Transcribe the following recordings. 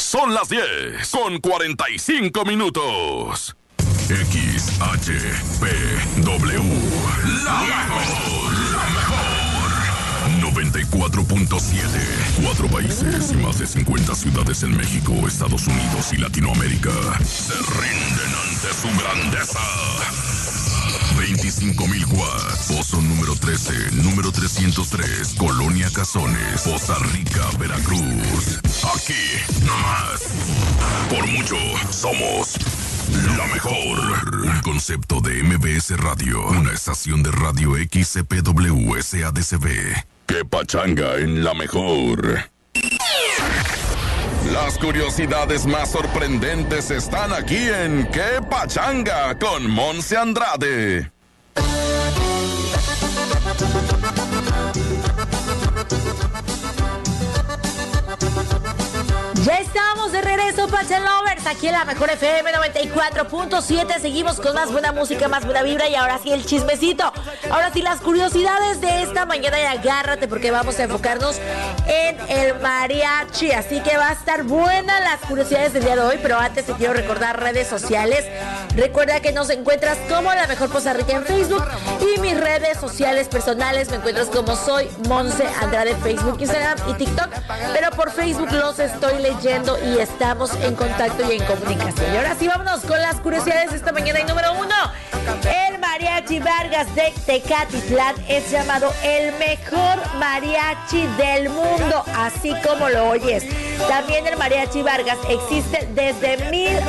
Son las 10:45. XHPW, la mejor. 94.7. 4 países y más de 50 ciudades en México, Estados Unidos y Latinoamérica se rinden ante su grandeza. 25,000 watts. Pozo número 13, número 303, Colonia Cazones, Poza Rica, Veracruz. Aquí, nomás. Por mucho, somos la mejor. Un concepto de MBS Radio, una estación de radio XCPW SADCB. ¡Qué pachanga en la mejor! Las curiosidades más sorprendentes están aquí en ¡Qué pachanga! Con Monse Andrade. Ya estamos de regreso, Pacha Lovers, aquí en la mejor FM 94.7. Seguimos con más buena música, más buena vibra y ahora sí el chismecito. Ahora sí las curiosidades de esta mañana y agárrate porque vamos a enfocarnos en el mariachi. Así que va a estar buena las curiosidades del día de hoy, pero antes te quiero recordar redes sociales. Recuerda que nos encuentras como La Mejor Poza Rica en Facebook y mis redes sociales personales me encuentras como soy Monse Andrade, Facebook, Instagram y TikTok. Pero por Facebook los estoy leyendo y estamos en contacto y en comunicación. Y ahora sí, vámonos con las curiosidades de esta mañana. Y número 1, el Mariachi Vargas de Tecatitlán es llamado el mejor mariachi del mundo, así como lo oyes. También el Mariachi Vargas existe desde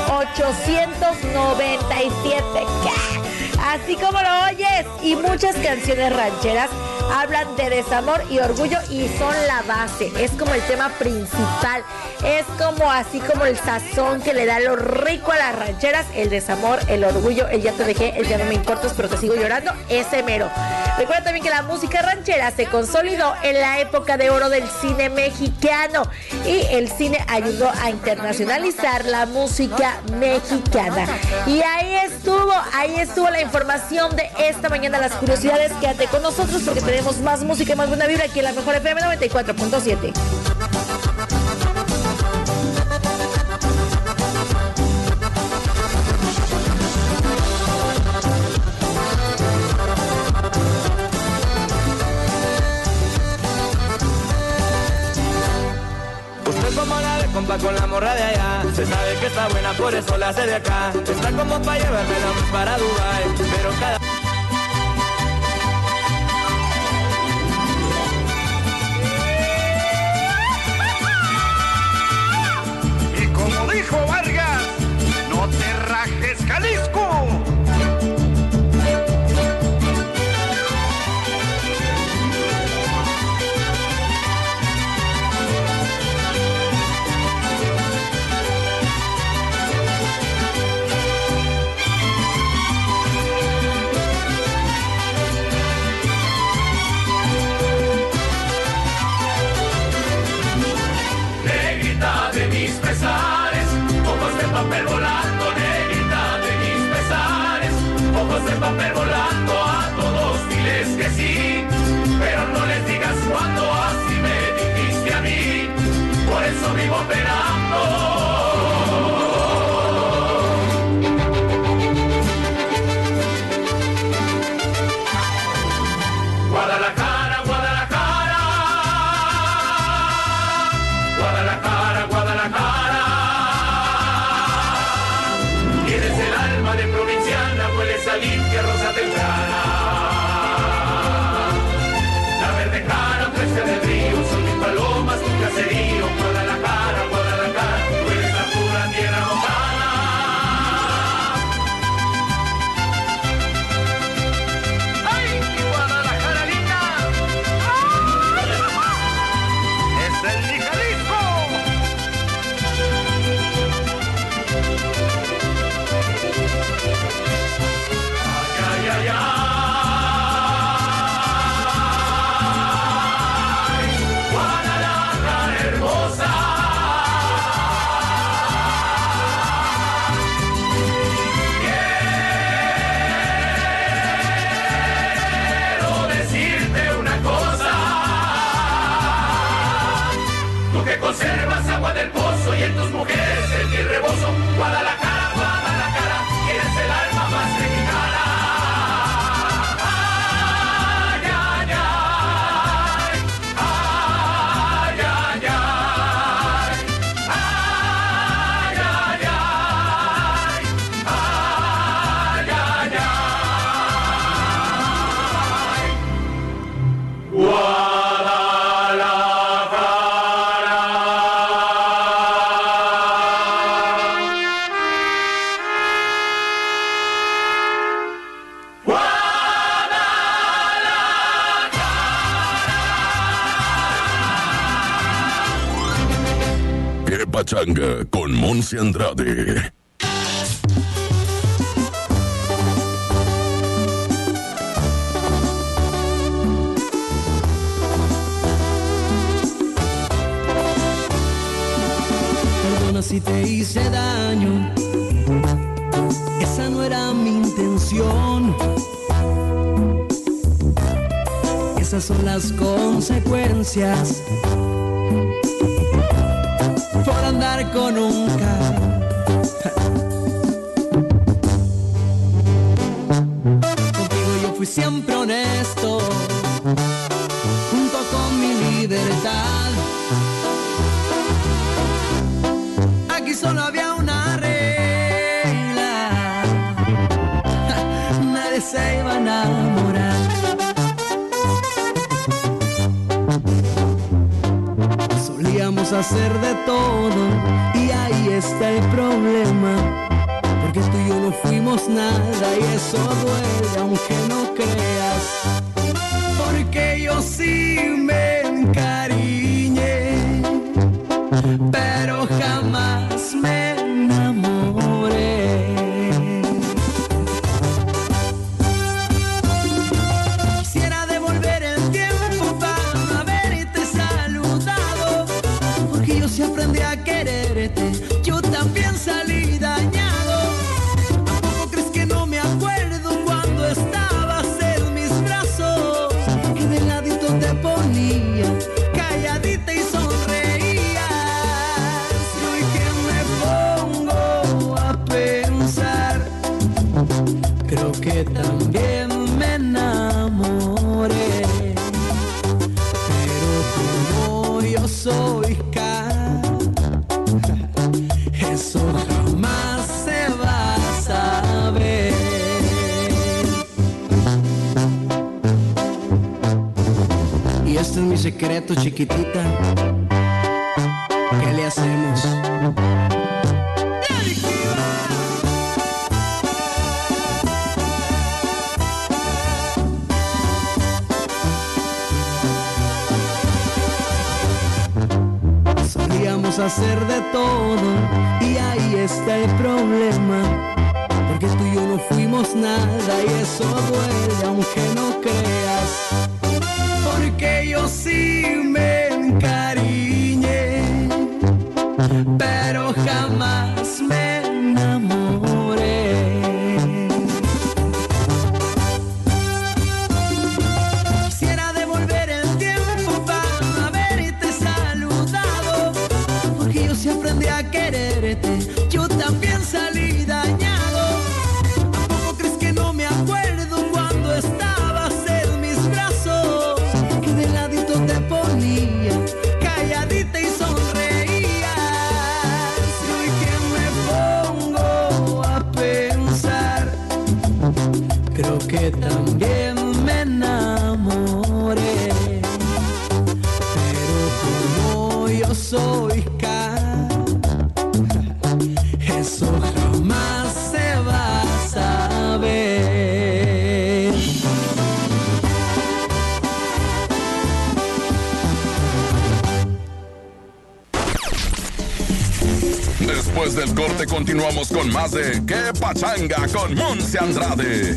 1897. ¿Qué? Así como lo oyes. Y muchas canciones rancheras hablan de desamor y orgullo y son la base. Es como el tema principal. Es como así como el sazón que le da lo rico a las rancheras. El desamor, el orgullo, el ya te dejé, el ya no me importas pero te sigo llorando. Ese mero. Recuerda también que la música ranchera se consolidó en la época de oro del cine mexicano. Y el cine ayudó a internacionalizar la música mexicana. Y ahí estuvo la información de esta mañana. Las curiosidades, quédate con nosotros porque tenemos más música y más buena vibra aquí en la mejor FM 94.7. Usted como la de compa con la morra de allá, se sabe que está buena, por eso la hace de acá. Está como para llevarme la más para Dubai, pero cada... Y como dijo Vargas, no te rajes, Jalisco. Ojos de papel volando, negrita de mis pesares. Ojos de papel volando, a todos diles que sí, pero no les digas cuando así me dijiste a mí. Por eso vivo penando. Guadalajara, Guadalajara, Guadalajara, Guadalajara. Tienes el alma de provinciana, hueles a limpia rosa temprana. La verde cara, fresca del río, son mis palomas, tu caserío. Guadalajara, Guadalajara, tú eres la pura tierra mojana. ¡Ay, mi Guadalajara linda! ¡Es el mi Jalisco! Ay, ay, ay, ay. en tus mujeres el mi rebozo. Guadalajara, Guadalajara, eres el alma más mexicana. Ay, ay, ay, ay, ay, ay, ay, ay, ay, ay, ay, ay. ¡Qué pachanga con Monse Andrade! Perdona si te hice daño, esa no era mi intención. Esas son las consecuencias por andar con un cabrón. Contigo yo fui siempre honesto, junto con mi libertad. Aquí solo había una regla, nadie se iba a enamorar. Solíamos hacer de todo y ahí está el problema, porque tú y yo no fuimos nada y eso duele aunque no creas, porque yo sí me encariñé, pero jamás me enamoré. Quisiera devolver el tiempo para haberte saludado, porque yo sí aprendí a quererte, yo también salí dañado. ¿A poco crees que no me acuerdo cuando estabas en mis brazos? Que de ladito te ponía, calladita y sonreías. Y hoy que me pongo a pensar, creo que también me enamoré. Pero como yo soy eso jamás se va a saber. Y este es mi secreto, chiquitita. ¿Qué le hacemos? Solíamos hacer de todo y ahí está el problema, porque tú y yo no fuimos nada y eso duele aunque no creas, porque yo sí me encariñé, pero jamás me enamoré. Quisiera devolver el tiempo para haberte saludado, porque yo sí aprendí a quererte, yo también salí dañado. ¿A poco crees que no me acuerdo cuando estabas en mis brazos? Que de ladito te ponía, calladita y sonreías. Y hoy que me pongo a pensar, creo que también me enamoré. Pero como yo soy eso jamás se va a saber. Después del corte continuamos con más de ¡Qué pachanga con Monse Andrade!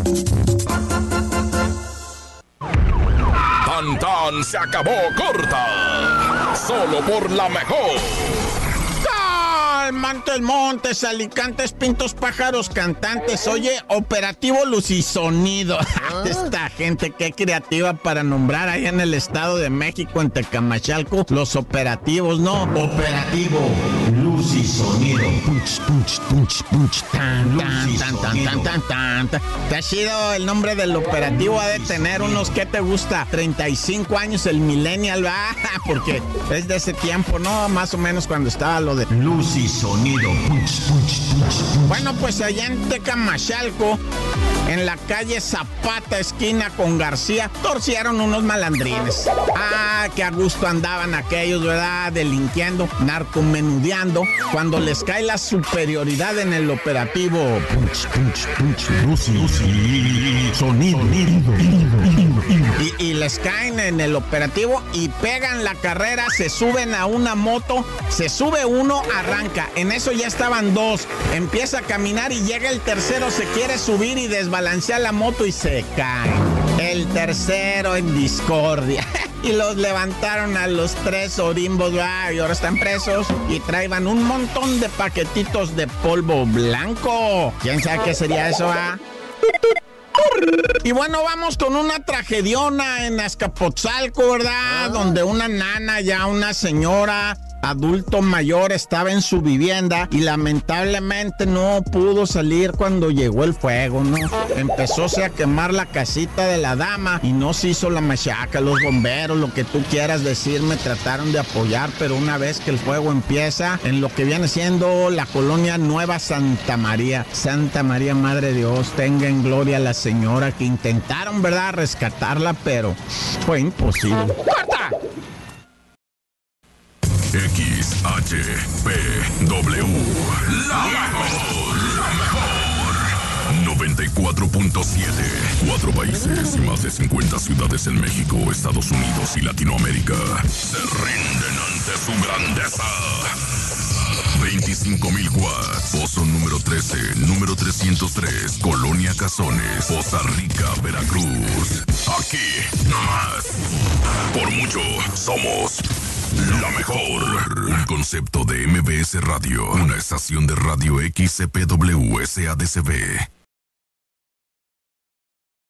Tan tan se acabó corta. Solo por la mejor. Montes, Montes, Alicantes, Pintos, Pájaros, Cantantes. Oye, Operativo Luz y Sonido. Esta gente, qué creativa para nombrar ahí en el Estado de México, en Tecamachalco, los operativos, ¿no? Operativo Luz y Sonido. Punch, punch, punch, punch, tan, tan, tan, tan, tan, tan, tan, tan. Te ha sido el nombre del operativo, ha de tener unos, ¿qué te gusta? 35 años el millennial, ¿va? Porque es de ese tiempo, ¿no? Más o menos cuando estaba lo de Luz y Sonido. Punch, punch, punch, punch. Bueno, pues allá en Tecamachalco, en la calle Zapata, esquina con García, torcieron unos malandrines. Que a gusto andaban aquellos, ¿verdad? Delinquiendo, narcomenudeando, cuando les cae la superioridad en el operativo. Punch, punch, punch, Luz y Sonido. Y les caen en el operativo y pegan la carrera, se suben a una moto, se sube uno, arranca. En eso ya estaban dos. Empieza a caminar y llega el tercero, se quiere subir y desbalancea la moto y se cae. El tercero en discordia. Y los levantaron a los tres orimbos, y ahora están presos y traían un montón de paquetitos de polvo blanco. ¿Quién sabe qué sería eso, Y bueno, vamos con una tragediona en Azcapotzalco, ¿verdad? Donde una nana, ya una señora adulto mayor, estaba en su vivienda y lamentablemente no pudo salir cuando llegó el fuego, ¿no? Empezóse a quemar la casita de la dama y no se hizo la machaca. Los bomberos, lo que tú quieras decirme, trataron de apoyar, pero una vez que el fuego empieza en lo que viene siendo la colonia Nueva Santa María, Madre Dios, tenga en gloria a la señora, que intentaron, ¿verdad?, rescatarla, pero fue imposible. ¡Corta! XHPW, la mejor 94.7. 4 países y más de 50 ciudades en México, Estados Unidos y Latinoamérica se rinden ante su grandeza. 25,000 watts. Pozo número 13, número 303, Colonia Cazones, Poza Rica, Veracruz. Aquí, nomás. Por mucho, somos la mejor. Un concepto de MBS Radio, una estación de radio XCPW SADCB.